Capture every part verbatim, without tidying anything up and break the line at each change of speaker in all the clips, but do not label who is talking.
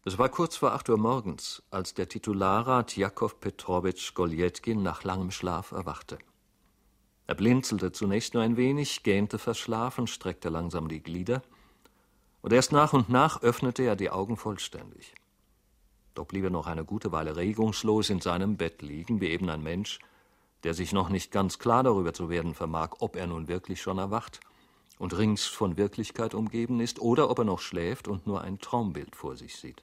Es war kurz vor acht Uhr morgens, als der Titularrat Jakow Petrowitsch Goljetkin nach langem Schlaf erwachte. Er blinzelte zunächst nur ein wenig, gähnte verschlafen, streckte langsam die Glieder, und erst nach und nach öffnete er die Augen vollständig. Doch blieb er noch eine gute Weile regungslos in seinem Bett liegen, wie eben ein Mensch, der sich noch nicht ganz klar darüber zu werden vermag, ob er nun wirklich schon erwacht und rings von Wirklichkeit umgeben ist, oder ob er noch schläft und nur ein Traumbild vor sich sieht.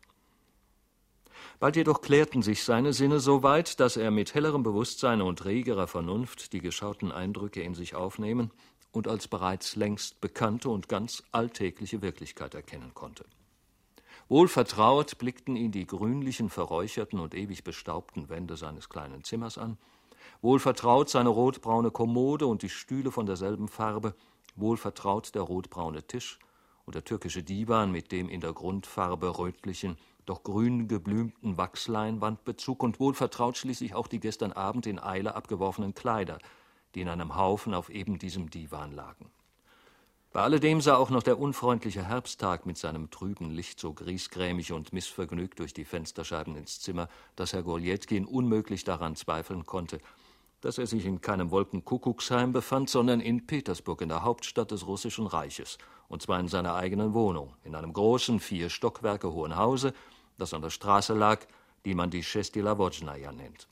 Bald jedoch klärten sich seine Sinne so weit, dass er mit hellerem Bewusstsein und regerer Vernunft die geschauten Eindrücke in sich aufnehmen und als bereits längst bekannte und ganz alltägliche Wirklichkeit erkennen konnte. Wohlvertraut blickten ihn die grünlichen, verräucherten und ewig bestaubten Wände seines kleinen Zimmers an, wohlvertraut seine rotbraune Kommode und die Stühle von derselben Farbe, wohlvertraut der rotbraune Tisch und der türkische Divan mit dem in der Grundfarbe rötlichen, doch grün geblümten Wachsleinwandbezug und wohlvertraut schließlich auch die gestern Abend in Eile abgeworfenen Kleider, die in einem Haufen auf eben diesem Divan lagen. Bei alledem sah auch noch der unfreundliche Herbsttag mit seinem trüben Licht so griesgrämig und missvergnügt durch die Fensterscheiben ins Zimmer, dass Herr Goljetkin unmöglich daran zweifeln konnte, dass er sich in keinem Wolkenkuckucksheim befand, sondern in Petersburg, in der Hauptstadt des Russischen Reiches, und zwar in seiner eigenen Wohnung, in einem großen, vier Stockwerke hohen Hause, das an der Straße lag, die man die Schestilavodschnaja nennt.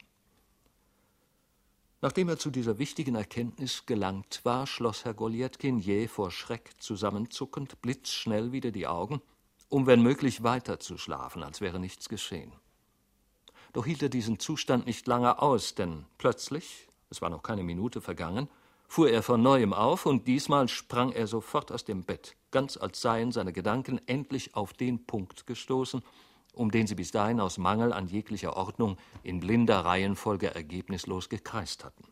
Nachdem er zu dieser wichtigen Erkenntnis gelangt war, schloss Herr Goljetkin jäh vor Schreck zusammenzuckend blitzschnell wieder die Augen, um wenn möglich weiter zu schlafen, als wäre nichts geschehen. Doch hielt er diesen Zustand nicht lange aus, denn plötzlich, es war noch keine Minute vergangen, fuhr er von Neuem auf, und diesmal sprang er sofort aus dem Bett, ganz als seien seine Gedanken endlich auf den Punkt gestoßen, um den sie bis dahin aus Mangel an jeglicher Ordnung in blinder Reihenfolge ergebnislos gekreist hatten.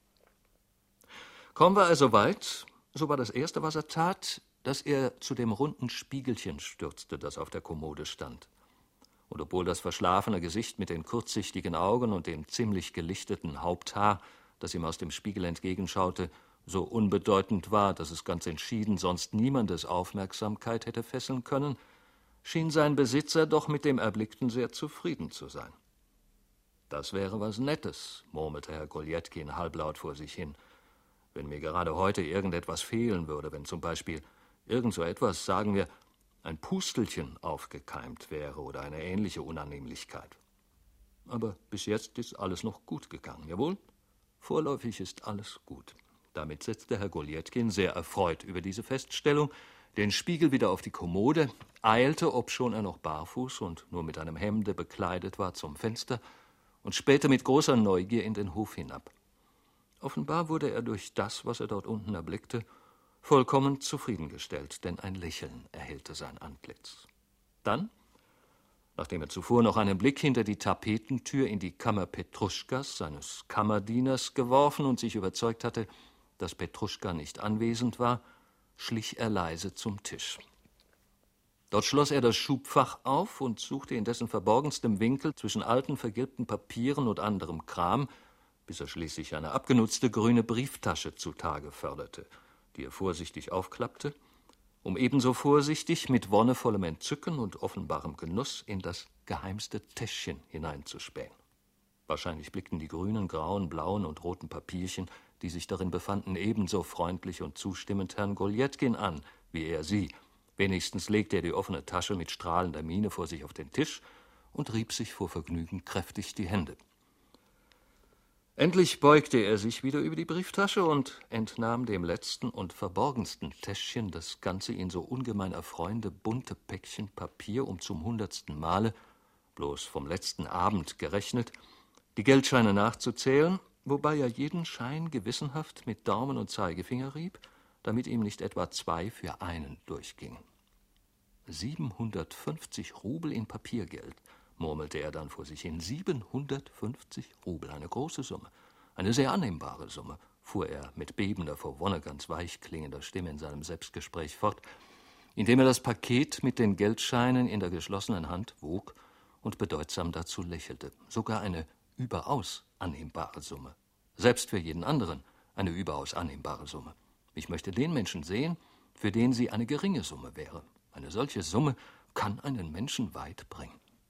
Kaum war er so weit, so war das Erste, was er tat, dass er zu dem runden Spiegelchen stürzte, das auf der Kommode stand. Und obwohl das verschlafene Gesicht mit den kurzsichtigen Augen und dem ziemlich gelichteten Haupthaar, das ihm aus dem Spiegel entgegenschaute, so unbedeutend war, dass es ganz entschieden sonst niemandes Aufmerksamkeit hätte fesseln können, schien sein Besitzer doch mit dem Erblickten sehr zufrieden zu sein. »Das wäre was Nettes«, murmelte Herr Goljetkin halblaut vor sich hin, »wenn mir gerade heute irgendetwas fehlen würde, wenn zum Beispiel irgend so etwas, sagen wir, ein Pustelchen aufgekeimt wäre oder eine ähnliche Unannehmlichkeit. Aber bis jetzt ist alles noch gut gegangen, jawohl? Vorläufig ist alles gut.« Damit setzte Herr Goljetkin, sehr erfreut über diese Feststellung, den Spiegel wieder auf die Kommode, eilte, obschon er noch barfuß und nur mit einem Hemde bekleidet war, zum Fenster und spähte mit großer Neugier in den Hof hinab. Offenbar wurde er durch das, was er dort unten erblickte, vollkommen zufriedengestellt, denn ein Lächeln erhellte sein Antlitz. Dann, nachdem er zuvor noch einen Blick hinter die Tapetentür in die Kammer Petruschkas, seines Kammerdieners, geworfen und sich überzeugt hatte, dass Petruschka nicht anwesend war, schlich er leise zum Tisch. Dort schloss er das Schubfach auf und suchte in dessen verborgenstem Winkel zwischen alten, vergilbten Papieren und anderem Kram, bis er schließlich eine abgenutzte grüne Brieftasche zutage förderte, die er vorsichtig aufklappte, um ebenso vorsichtig mit wonnevollem Entzücken und offenbarem Genuss in das geheimste Täschchen hineinzuspähen. Wahrscheinlich blickten die grünen, grauen, blauen und roten Papierchen, die sich darin befanden, ebenso freundlich und zustimmend Herrn Goljetkin an, wie er sie. Wenigstens legte er die offene Tasche mit strahlender Miene vor sich auf den Tisch und rieb sich vor Vergnügen kräftig die Hände. Endlich beugte er sich wieder über die Brieftasche und entnahm dem letzten und verborgensten Täschchen das ganze ihn so ungemein erfreuende bunte Päckchen Papier, um zum hundertsten Male, bloß vom letzten Abend gerechnet, die Geldscheine nachzuzählen, wobei er jeden Schein gewissenhaft mit Daumen und Zeigefinger rieb, damit ihm nicht etwa zwei für einen durchgingen. Siebenhundertfünfzig Rubel in Papiergeld, murmelte er dann vor sich hin. Siebenhundertfünfzig Rubel, eine große Summe, eine sehr annehmbare Summe, fuhr er mit bebender, vor Wonne ganz weich klingender Stimme in seinem Selbstgespräch fort, indem er das Paket mit den Geldscheinen in der geschlossenen Hand wog und bedeutsam dazu lächelte. Sogar eine überaus annehmbare Summe. Selbst für jeden anderen eine überaus annehmbare Summe. Ich möchte den Menschen sehen, für den sie eine geringe Summe wäre. Eine solche Summe kann einen Menschen weit bringen.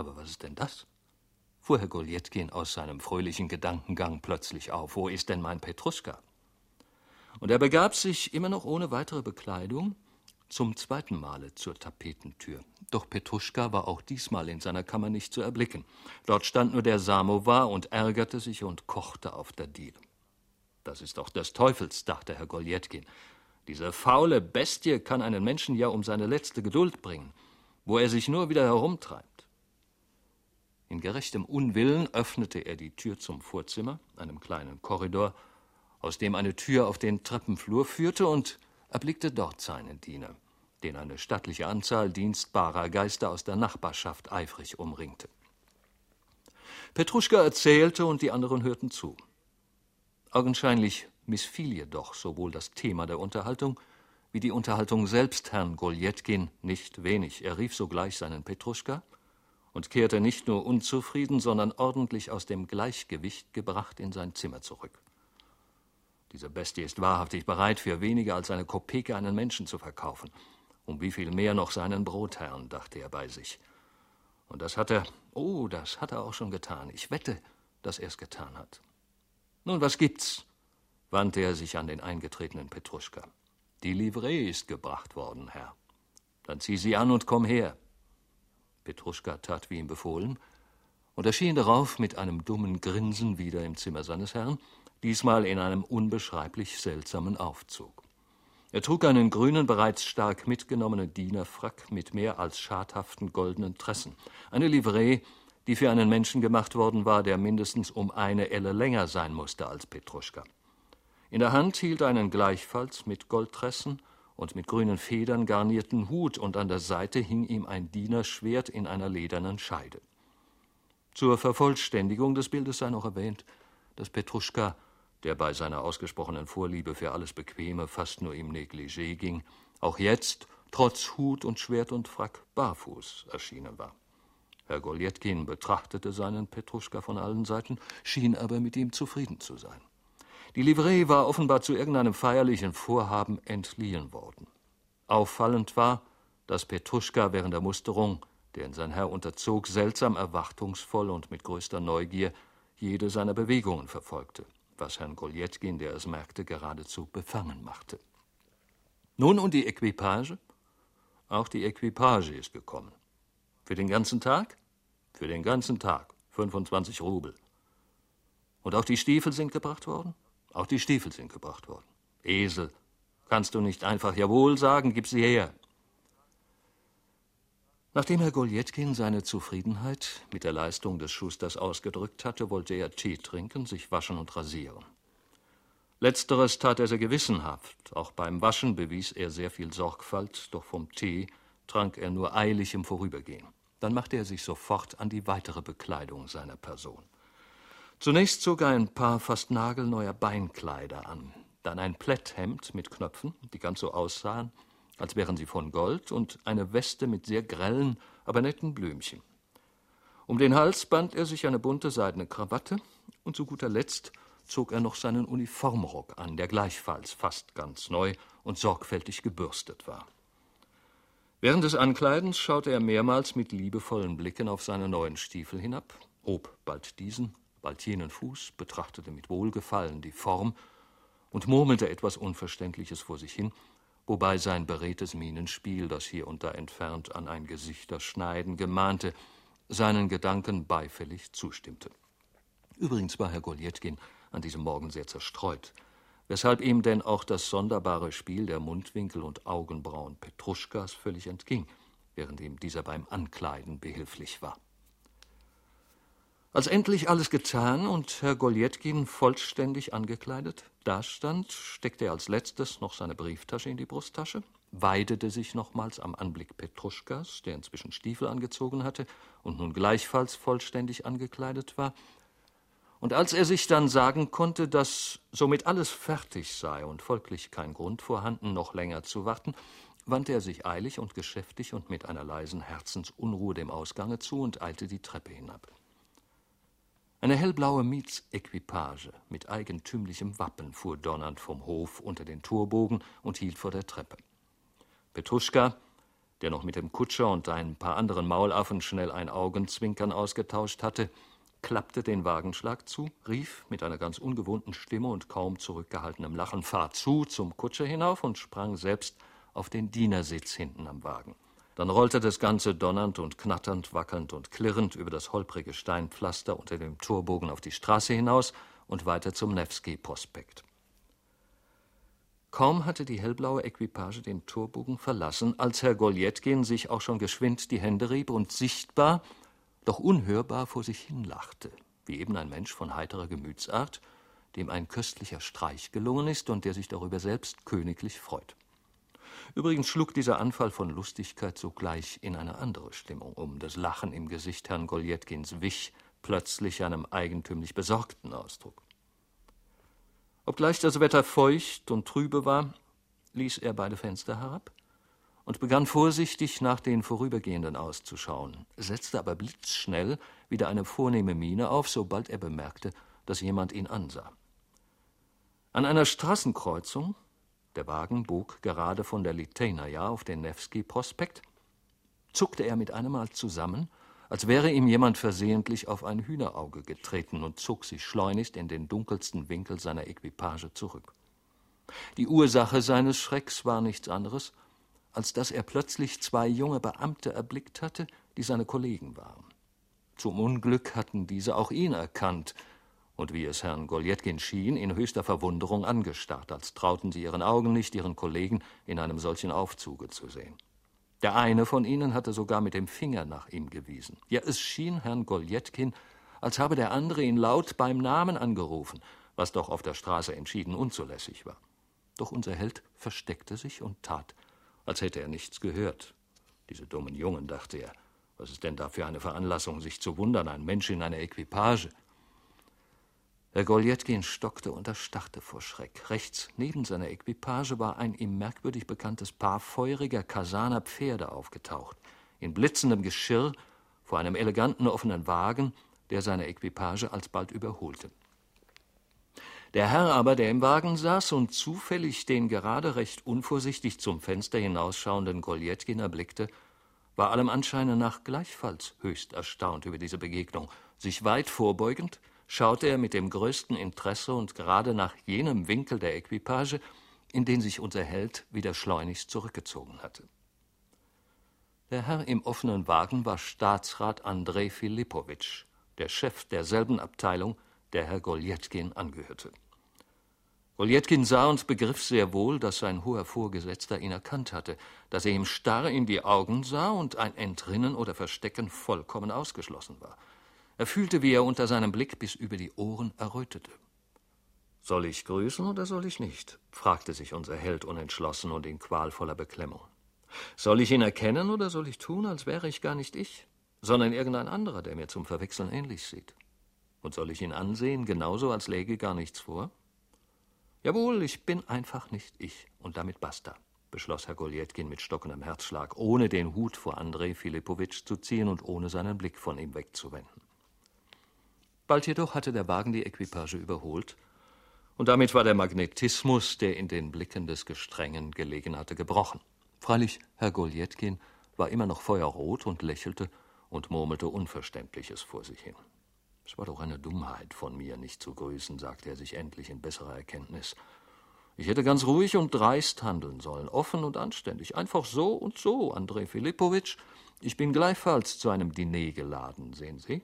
Aber was ist denn das? Fuhr Herr Goljetkin aus seinem fröhlichen Gedankengang plötzlich auf. Wo ist denn mein Petruschka? Und er begab sich, immer noch ohne weitere Bekleidung, zum zweiten Male zur Tapetentür. Doch Petruschka war auch diesmal in seiner Kammer nicht zu erblicken. Dort stand nur der Samowar und ärgerte sich und kochte auf der Diele. Das ist doch des Teufels, dachte Herr Goljetkin. Diese faule Bestie kann einen Menschen ja um seine letzte Geduld bringen, wo er sich nur wieder herumtreibt. In gerechtem Unwillen öffnete er die Tür zum Vorzimmer, einem kleinen Korridor, aus dem eine Tür auf den Treppenflur führte, und erblickte dort seinen Diener, den eine stattliche Anzahl dienstbarer Geister aus der Nachbarschaft eifrig umringte. Petruschka erzählte, und die anderen hörten zu. Augenscheinlich missfiel jedoch sowohl das Thema der Unterhaltung wie die Unterhaltung selbst Herrn Goljetkin nicht wenig. Er rief sogleich seinen Petruschka und kehrte nicht nur unzufrieden, sondern ordentlich aus dem Gleichgewicht gebracht in sein Zimmer zurück. Diese Bestie ist wahrhaftig bereit, für weniger als eine Kopeke einen Menschen zu verkaufen. Um wie viel mehr noch seinen Brotherrn, dachte er bei sich. Und das hat er, oh, das hat er auch schon getan. Ich wette, dass er es getan hat. Nun, was gibt's? Wandte er sich an den eingetretenen Petruschka. Die Livree ist gebracht worden, Herr. Dann zieh sie an und komm her. Petruschka tat, wie ihm befohlen, und erschien darauf mit einem dummen Grinsen wieder im Zimmer seines Herrn, diesmal in einem unbeschreiblich seltsamen Aufzug. Er trug einen grünen, bereits stark mitgenommenen Dienerfrack mit mehr als schadhaften goldenen Tressen, eine Livree, die für einen Menschen gemacht worden war, der mindestens um eine Elle länger sein musste als Petruschka. In der Hand hielt er einen gleichfalls mit Goldtressen und mit grünen Federn garnierten Hut, und an der Seite hing ihm ein Dienerschwert in einer ledernen Scheide. Zur Vervollständigung des Bildes sei noch erwähnt, dass Petruschka, der bei seiner ausgesprochenen Vorliebe für alles Bequeme fast nur im Negligé ging, auch jetzt, trotz Hut und Schwert und Frack, barfuß erschienen war. Herr Goljetkin betrachtete seinen Petruschka von allen Seiten, schien aber mit ihm zufrieden zu sein. Die Livree war offenbar zu irgendeinem feierlichen Vorhaben entliehen worden. Auffallend war, dass Petruschka während der Musterung, deren sein Herr unterzog, seltsam erwartungsvoll und mit größter Neugier jede seiner Bewegungen verfolgte, was Herrn Goljetkin, der es merkte, geradezu befangen machte. Nun und die Equipage? Auch die Equipage ist gekommen. Für den ganzen Tag? Für den ganzen Tag. fünfundzwanzig Rubel. Und auch die Stiefel sind gebracht worden? Auch die Stiefel sind gebracht worden. Esel, kannst du nicht einfach Jawohl sagen? Gib sie her. Nachdem Herr Goljetkin seine Zufriedenheit mit der Leistung des Schusters ausgedrückt hatte, wollte er Tee trinken, sich waschen und rasieren. Letzteres tat er sehr gewissenhaft. Auch beim Waschen bewies er sehr viel Sorgfalt, doch vom Tee trank er nur eilig im Vorübergehen. Dann machte er sich sofort an die weitere Bekleidung seiner Person. Zunächst zog er ein paar fast nagelneuer Beinkleider an, dann ein Plätthemd mit Knöpfen, die ganz so aussahen, als wären sie von Gold, und eine Weste mit sehr grellen, aber netten Blümchen. Um den Hals band er sich eine bunte seidene Krawatte, und zu guter Letzt zog er noch seinen Uniformrock an, der gleichfalls fast ganz neu und sorgfältig gebürstet war. Während des Ankleidens schaute er mehrmals mit liebevollen Blicken auf seine neuen Stiefel hinab, hob bald diesen, bald jenen Fuß, betrachtete mit Wohlgefallen die Form und murmelte etwas Unverständliches vor sich hin, wobei sein beredtes Mienenspiel, das hier und da entfernt an ein Gesichterschneiden gemahnte, seinen Gedanken beifällig zustimmte. Übrigens war Herr Goljetkin an diesem Morgen sehr zerstreut, weshalb ihm denn auch das sonderbare Spiel der Mundwinkel und Augenbrauen Petruschkas völlig entging, während ihm dieser beim Ankleiden behilflich war. Als endlich alles getan und Herr Goljetkin vollständig angekleidet dastand, steckte er als letztes noch seine Brieftasche in die Brusttasche, weidete sich nochmals am Anblick Petruschkas, der inzwischen Stiefel angezogen hatte und nun gleichfalls vollständig angekleidet war, und als er sich dann sagen konnte, dass somit alles fertig sei und folglich kein Grund vorhanden, noch länger zu warten, wandte er sich eilig und geschäftig und mit einer leisen Herzensunruhe dem Ausgange zu und eilte die Treppe hinab. Eine hellblaue Mietsequipage mit eigentümlichem Wappen fuhr donnernd vom Hof unter den Torbogen und hielt vor der Treppe. Petruschka, der noch mit dem Kutscher und ein paar anderen Maulaffen schnell ein Augenzwinkern ausgetauscht hatte, klappte den Wagenschlag zu, rief mit einer ganz ungewohnten Stimme und kaum zurückgehaltenem Lachen »Fahr zu« zum Kutscher hinauf und sprang selbst auf den Dienersitz hinten am Wagen. Dann rollte das Ganze donnernd und knatternd, wackelnd und klirrend über das holprige Steinpflaster unter dem Torbogen auf die Straße hinaus und weiter zum Newski-Prospekt. Kaum hatte die hellblaue Equipage den Torbogen verlassen, als Herr Goljetkin sich auch schon geschwind die Hände rieb und sichtbar, doch unhörbar vor sich hin lachte, wie eben ein Mensch von heiterer Gemütsart, dem ein köstlicher Streich gelungen ist und der sich darüber selbst königlich freut. Übrigens schlug dieser Anfall von Lustigkeit sogleich in eine andere Stimmung um. Das Lachen im Gesicht Herrn Goljetkins wich plötzlich einem eigentümlich besorgten Ausdruck. Obgleich das Wetter feucht und trübe war, ließ er beide Fenster herab und begann vorsichtig nach den Vorübergehenden auszuschauen, setzte aber blitzschnell wieder eine vornehme Miene auf, sobald er bemerkte, dass jemand ihn ansah. An einer Straßenkreuzung, der Wagen bog gerade von der Litejnaja auf den Newski-Prospekt, zuckte er mit einem Mal zusammen, als wäre ihm jemand versehentlich auf ein Hühnerauge getreten und zog sich schleunigst in den dunkelsten Winkel seiner Equipage zurück. Die Ursache seines Schrecks war nichts anderes, als dass er plötzlich zwei junge Beamte erblickt hatte, die seine Kollegen waren. Zum Unglück hatten diese auch ihn erkannt und, wie es Herrn Goljetkin schien, in höchster Verwunderung angestarrt, als trauten sie ihren Augen nicht, ihren Kollegen in einem solchen Aufzuge zu sehen. Der eine von ihnen hatte sogar mit dem Finger nach ihm gewiesen. Ja, es schien Herrn Goljetkin, als habe der andere ihn laut beim Namen angerufen, was doch auf der Straße entschieden unzulässig war. Doch unser Held versteckte sich und tat, als hätte er nichts gehört. Diese dummen Jungen, dachte er, was ist denn da für eine Veranlassung, sich zu wundern, ein Mensch in einer Equipage? Herr Goljetkin stockte und erstarrte vor Schreck. Rechts neben seiner Equipage war ein ihm merkwürdig bekanntes Paar feuriger Kasaner Pferde aufgetaucht, in blitzendem Geschirr vor einem eleganten offenen Wagen, der seine Equipage alsbald überholte. Der Herr aber, der im Wagen saß und zufällig den gerade recht unvorsichtig zum Fenster hinausschauenden Goljetkin erblickte, war allem Anscheine nach gleichfalls höchst erstaunt über diese Begegnung. Sich weit vorbeugend, schaute er mit dem größten Interesse und gerade nach jenem Winkel der Equipage, in den sich unser Held wieder schleunigst zurückgezogen hatte. Der Herr im offenen Wagen war Staatsrat Andrej Filipowitsch, der Chef derselben Abteilung, der Herr Goljetkin angehörte. Goljetkin sah und begriff sehr wohl, dass sein hoher Vorgesetzter ihn erkannt hatte, dass er ihm starr in die Augen sah und ein Entrinnen oder Verstecken vollkommen ausgeschlossen war. Er fühlte, wie er unter seinem Blick bis über die Ohren errötete. »Soll ich grüßen oder soll ich nicht?« fragte sich unser Held unentschlossen und in qualvoller Beklemmung. »Soll ich ihn erkennen oder soll ich tun, als wäre ich gar nicht ich, sondern irgendein anderer, der mir zum Verwechseln ähnlich sieht? Und soll ich ihn ansehen, genauso, als läge gar nichts vor? Jawohl, ich bin einfach nicht ich, und damit basta«, beschloss Herr Goljetkin mit stockendem Herzschlag, ohne den Hut vor Andrej Filipowitsch zu ziehen und ohne seinen Blick von ihm wegzuwenden. Bald jedoch hatte der Wagen die Equipage überholt, und damit war der Magnetismus, der in den Blicken des Gestrengen gelegen hatte, gebrochen. Freilich, Herr Goljetkin war immer noch feuerrot und lächelte und murmelte Unverständliches vor sich hin. »Es war doch eine Dummheit von mir, nicht zu grüßen«, sagte er sich endlich in besserer Erkenntnis. »Ich hätte ganz ruhig und dreist handeln sollen, offen und anständig, einfach so und so, Andrej Filipowitsch. Ich bin gleichfalls zu einem Diner geladen, sehen Sie?«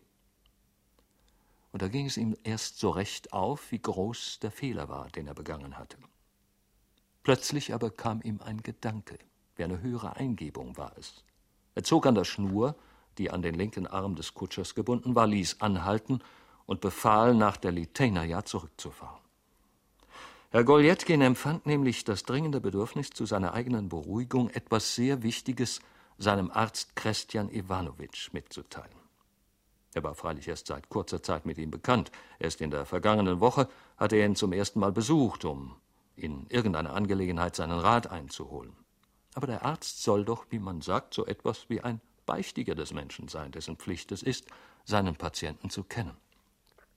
Und da ging es ihm erst so recht auf, wie groß der Fehler war, den er begangen hatte. Plötzlich aber kam ihm ein Gedanke, wie eine höhere Eingebung war es. Er zog an der Schnur, die an den linken Arm des Kutschers gebunden war, ließ anhalten und befahl, nach der Litejnaja zurückzufahren. Herr Goljetkin empfand nämlich das dringende Bedürfnis, zu seiner eigenen Beruhigung etwas sehr Wichtiges seinem Arzt Christian Iwanowitsch mitzuteilen. Er war freilich erst seit kurzer Zeit mit ihm bekannt. Erst in der vergangenen Woche hatte er ihn zum ersten Mal besucht, um in irgendeiner Angelegenheit seinen Rat einzuholen. Aber der Arzt soll doch, wie man sagt, so etwas wie ein Beichtiger des Menschen sein, dessen Pflicht es ist, seinen Patienten zu kennen.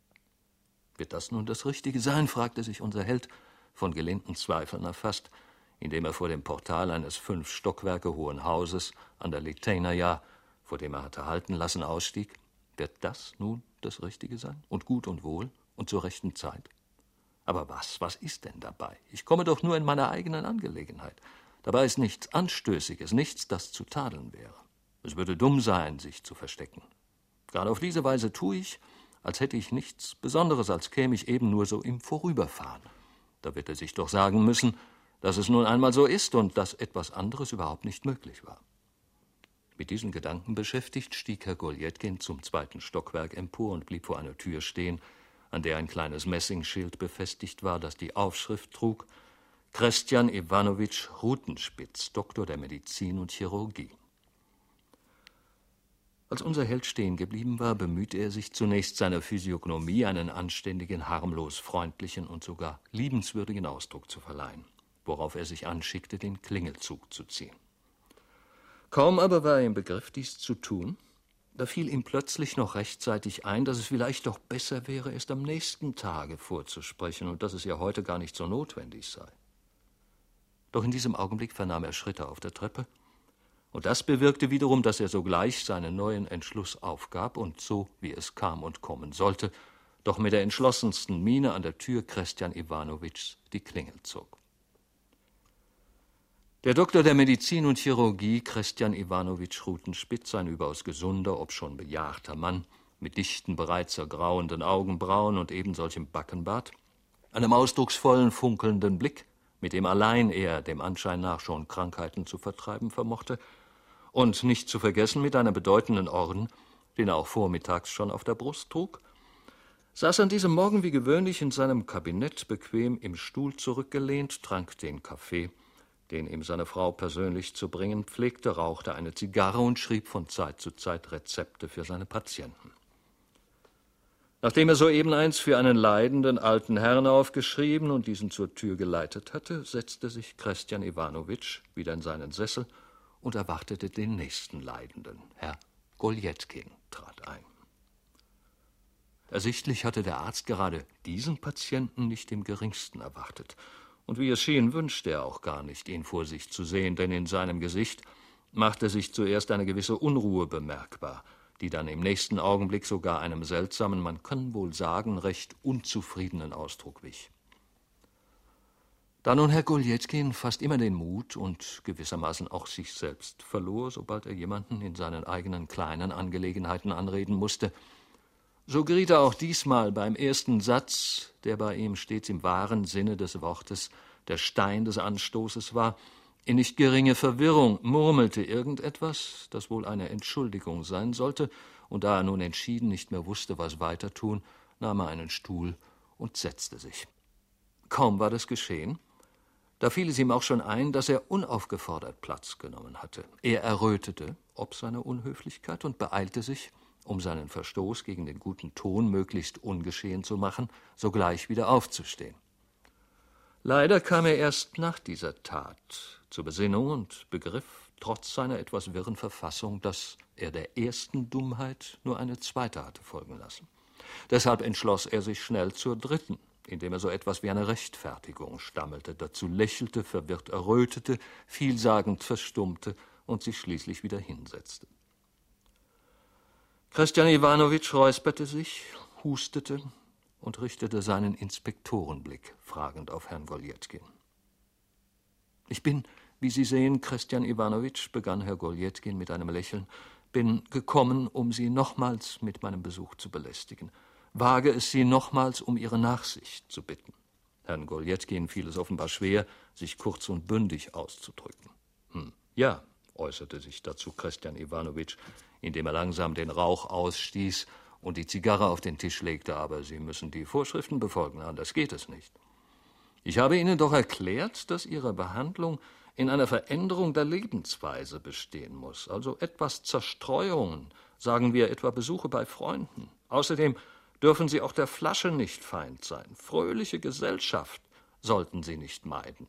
»Wird das nun das Richtige sein?« fragte sich unser Held, von gelehnten Zweifeln erfasst, indem er vor dem Portal eines fünf Stockwerke hohen Hauses an der Litejnaja, vor dem er hatte halten lassen, ausstieg? Wird das nun das Richtige sein? Und gut und wohl und zur rechten Zeit? Aber was, was ist denn dabei? Ich komme doch nur in meiner eigenen Angelegenheit. Dabei ist nichts Anstößiges, nichts, das zu tadeln wäre. Es würde dumm sein, sich zu verstecken. Gerade auf diese Weise tue ich, als hätte ich nichts Besonderes, als käme ich eben nur so im Vorüberfahren. Da wird er sich doch sagen müssen, dass es nun einmal so ist und dass etwas anderes überhaupt nicht möglich war. Mit diesen Gedanken beschäftigt, stieg Herr Goljatkin zum zweiten Stockwerk empor und blieb vor einer Tür stehen, an der ein kleines Messingschild befestigt war, das die Aufschrift trug: Christian Iwanowitsch Rutenspitz, Doktor der Medizin und Chirurgie. Als unser Held stehen geblieben war, bemühte er sich zunächst, seiner Physiognomie einen anständigen, harmlos freundlichen und sogar liebenswürdigen Ausdruck zu verleihen, worauf er sich anschickte, den Klingelzug zu ziehen. Kaum aber war er im Begriff, dies zu tun, da fiel ihm plötzlich noch rechtzeitig ein, dass es vielleicht doch besser wäre, erst am nächsten Tage vorzusprechen und dass es ja heute gar nicht so notwendig sei. Doch in diesem Augenblick vernahm er Schritte auf der Treppe, und das bewirkte wiederum, dass er sogleich seinen neuen Entschluss aufgab und so, wie es kam und kommen sollte, doch mit der entschlossensten Miene an der Tür Christian Iwanowitschs die Klingel zog. Der Doktor der Medizin und Chirurgie, Christian Iwanowitsch Rutenspitz, ein überaus gesunder, obschon bejahrter Mann, mit dichten, bereits ergrauenden Augenbrauen und ebensolchem Backenbart, einem ausdrucksvollen, funkelnden Blick, mit dem allein er dem Anschein nach schon Krankheiten zu vertreiben vermochte, und nicht zu vergessen mit einem bedeutenden Orden, den er auch vormittags schon auf der Brust trug, saß an diesem Morgen wie gewöhnlich in seinem Kabinett bequem im Stuhl zurückgelehnt, trank den Kaffee, den ihm seine Frau persönlich zu bringen pflegte, rauchte eine Zigarre und schrieb von Zeit zu Zeit Rezepte für seine Patienten. Nachdem er soeben eins für einen leidenden alten Herrn aufgeschrieben und diesen zur Tür geleitet hatte, setzte sich Christian Iwanowitsch wieder in seinen Sessel und erwartete den nächsten Leidenden. Herr Goljatkin trat ein. Ersichtlich hatte der Arzt gerade diesen Patienten nicht im geringsten erwartet. Und wie es schien, wünschte er auch gar nicht, ihn vor sich zu sehen, denn in seinem Gesicht machte sich zuerst eine gewisse Unruhe bemerkbar, die dann im nächsten Augenblick sogar einem seltsamen, man kann wohl sagen, recht unzufriedenen Ausdruck wich. Da nun Herr Goljatkin fast immer den Mut und gewissermaßen auch sich selbst verlor, sobald er jemanden in seinen eigenen kleinen Angelegenheiten anreden musste, so geriet er auch diesmal beim ersten Satz, der bei ihm stets im wahren Sinne des Wortes der Stein des Anstoßes war, in nicht geringe Verwirrung, murmelte irgendetwas, das wohl eine Entschuldigung sein sollte, und da er nun entschieden nicht mehr wusste, was weiter tun, nahm er einen Stuhl und setzte sich. Kaum war das geschehen, da fiel es ihm auch schon ein, dass er unaufgefordert Platz genommen hatte. Er errötete ob seiner Unhöflichkeit und beeilte sich, um seinen Verstoß gegen den guten Ton möglichst ungeschehen zu machen, sogleich wieder aufzustehen. Leider kam er erst nach dieser Tat zur Besinnung und begriff, trotz seiner etwas wirren Verfassung, dass er der ersten Dummheit nur eine zweite hatte folgen lassen. Deshalb entschloss er sich schnell zur dritten, indem er so etwas wie eine Rechtfertigung stammelte, dazu lächelte, verwirrt errötete, vielsagend verstummte und sich schließlich wieder hinsetzte. Christian Iwanowitsch räusperte sich, hustete und richtete seinen Inspektorenblick fragend auf Herrn Goljatkin. »Ich bin, wie Sie sehen, Christian Iwanowitsch«, begann Herr Goljatkin mit einem Lächeln, »bin gekommen, um Sie nochmals mit meinem Besuch zu belästigen. Wage es Sie nochmals um Ihre Nachsicht zu bitten.« Herrn Goljatkin fiel es offenbar schwer, sich kurz und bündig auszudrücken. Hm, »Ja«, äußerte sich dazu Christian Iwanowitsch, indem er langsam den Rauch ausstieß und die Zigarre auf den Tisch legte, »aber Sie müssen die Vorschriften befolgen, anders geht es nicht. Ich habe Ihnen doch erklärt, dass Ihre Behandlung in einer Veränderung der Lebensweise bestehen muss, also etwas Zerstreuungen, sagen wir etwa Besuche bei Freunden. Außerdem dürfen Sie auch der Flasche nicht Feind sein. Fröhliche Gesellschaft sollten Sie nicht meiden.«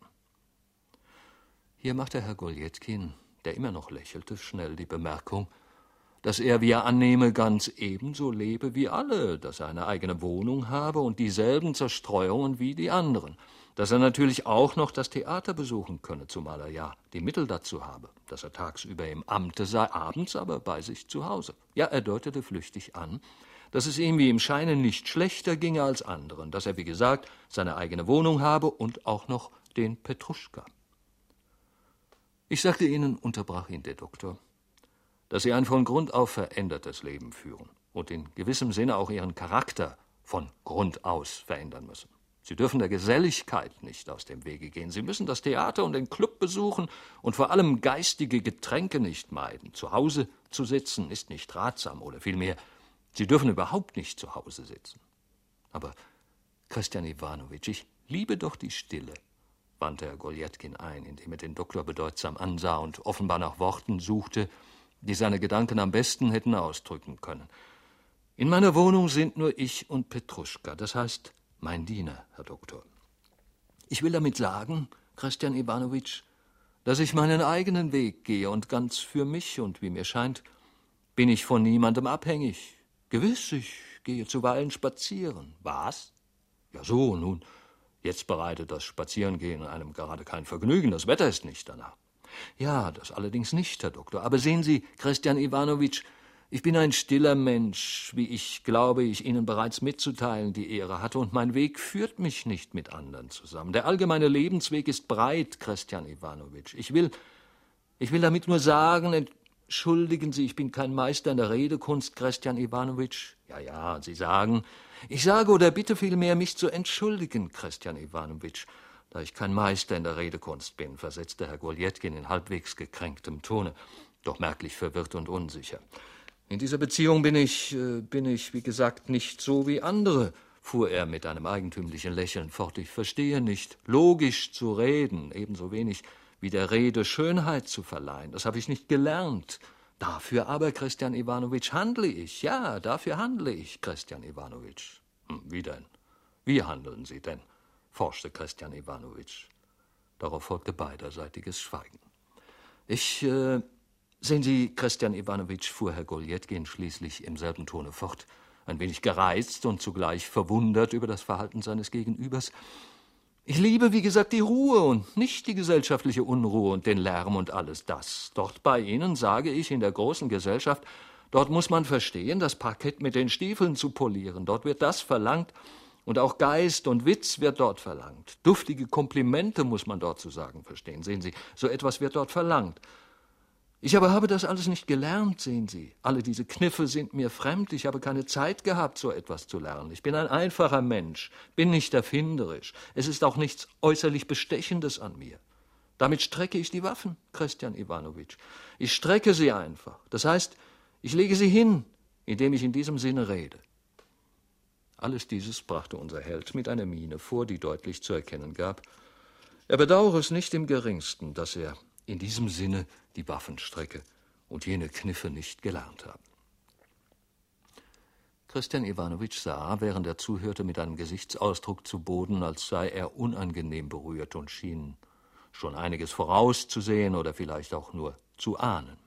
Hier machte Herr Goljatkin, der immer noch lächelte, schnell die Bemerkung, dass er, wie er annehme, ganz ebenso lebe wie alle, dass er eine eigene Wohnung habe und dieselben Zerstreuungen wie die anderen, dass er natürlich auch noch das Theater besuchen könne, zumal er ja die Mittel dazu habe, dass er tagsüber im Amte sei, abends aber bei sich zu Hause. Ja, er deutete flüchtig an, dass es ihm wie im Scheine nicht schlechter ginge als anderen, dass er, wie gesagt, seine eigene Wohnung habe und auch noch den Petruschka. Ich sagte Ihnen, unterbrach ihn der Doktor, dass Sie ein von Grund auf verändertes Leben führen und in gewissem Sinne auch Ihren Charakter von Grund aus verändern müssen. Sie dürfen der Geselligkeit nicht aus dem Wege gehen. Sie müssen das Theater und den Club besuchen und vor allem geistige Getränke nicht meiden. Zu Hause zu sitzen ist nicht ratsam, oder vielmehr, Sie dürfen überhaupt nicht zu Hause sitzen. Aber, Christian Iwanowitsch, ich liebe doch die Stille, wandte Herr Goljetkin ein, indem er den Doktor bedeutsam ansah und offenbar nach Worten suchte, die seine Gedanken am besten hätten ausdrücken können. In meiner Wohnung sind nur ich und Petruschka, das heißt mein Diener, Herr Doktor. Ich will damit sagen, Christian Iwanowitsch, dass ich meinen eigenen Weg gehe und ganz für mich und, wie mir scheint, bin ich von niemandem abhängig. Gewiss, ich gehe zuweilen spazieren. Was? Ja so, nun, jetzt bereitet das Spazierengehen einem gerade kein Vergnügen, das Wetter ist nicht danach. Ja, das allerdings nicht, Herr Doktor. Aber sehen Sie, Christian Iwanowitsch, ich bin ein stiller Mensch, wie ich glaube, ich Ihnen bereits mitzuteilen die Ehre hatte, und mein Weg führt mich nicht mit anderen zusammen. Der allgemeine Lebensweg ist breit, Christian Iwanowitsch. Ich will, ich will damit nur sagen, entschuldigen Sie, ich bin kein Meister in der Redekunst, Christian Iwanowitsch. Ja, ja, Sie sagen, ich sage oder bitte vielmehr, mich zu entschuldigen, Christian Iwanowitsch, da ich kein Meister in der Redekunst bin, versetzte Herr Goljetkin in halbwegs gekränktem Tone, doch merklich verwirrt und unsicher. In dieser Beziehung bin ich, äh, bin ich, wie gesagt, nicht so wie andere, fuhr er mit einem eigentümlichen Lächeln fort. Ich verstehe nicht, logisch zu reden, ebenso wenig wie der Rede Schönheit zu verleihen. Das habe ich nicht gelernt. Dafür aber, Christian Iwanowitsch, handle ich. Ja, dafür handle ich, Christian Iwanowitsch. Hm, wie denn? Wie handeln Sie denn? Forschte Christian Iwanowitsch. Darauf folgte beiderseitiges Schweigen. Ich, äh, sehen Sie, Christian Iwanowitsch, fuhr Herr Goljetkin schließlich im selben Tone fort, ein wenig gereizt und zugleich verwundert über das Verhalten seines Gegenübers. Ich liebe, wie gesagt, die Ruhe und nicht die gesellschaftliche Unruhe und den Lärm und alles das. Dort bei Ihnen, sage ich, in der großen Gesellschaft, dort muss man verstehen, das Parkett mit den Stiefeln zu polieren. Dort wird das verlangt und auch Geist und Witz wird dort verlangt. Duftige Komplimente muss man dort zu sagen verstehen. Sehen Sie, so etwas wird dort verlangt. Ich aber habe das alles nicht gelernt, sehen Sie. Alle diese Kniffe sind mir fremd. Ich habe keine Zeit gehabt, so etwas zu lernen. Ich bin ein einfacher Mensch, bin nicht erfinderisch. Es ist auch nichts äußerlich Bestechendes an mir. Damit strecke ich die Waffen, Christian Iwanowitsch. Ich strecke sie einfach. Das heißt, ich lege sie hin, indem ich in diesem Sinne rede. Alles dieses brachte unser Held mit einer Miene vor, die deutlich zu erkennen gab, er bedauere es nicht im Geringsten, dass er in diesem Sinne die Waffen strecke und jene Kniffe nicht gelernt habe. Christian Iwanowitsch sah, während er zuhörte, mit einem Gesichtsausdruck zu Boden, als sei er unangenehm berührt und schien schon einiges vorauszusehen oder vielleicht auch nur zu ahnen.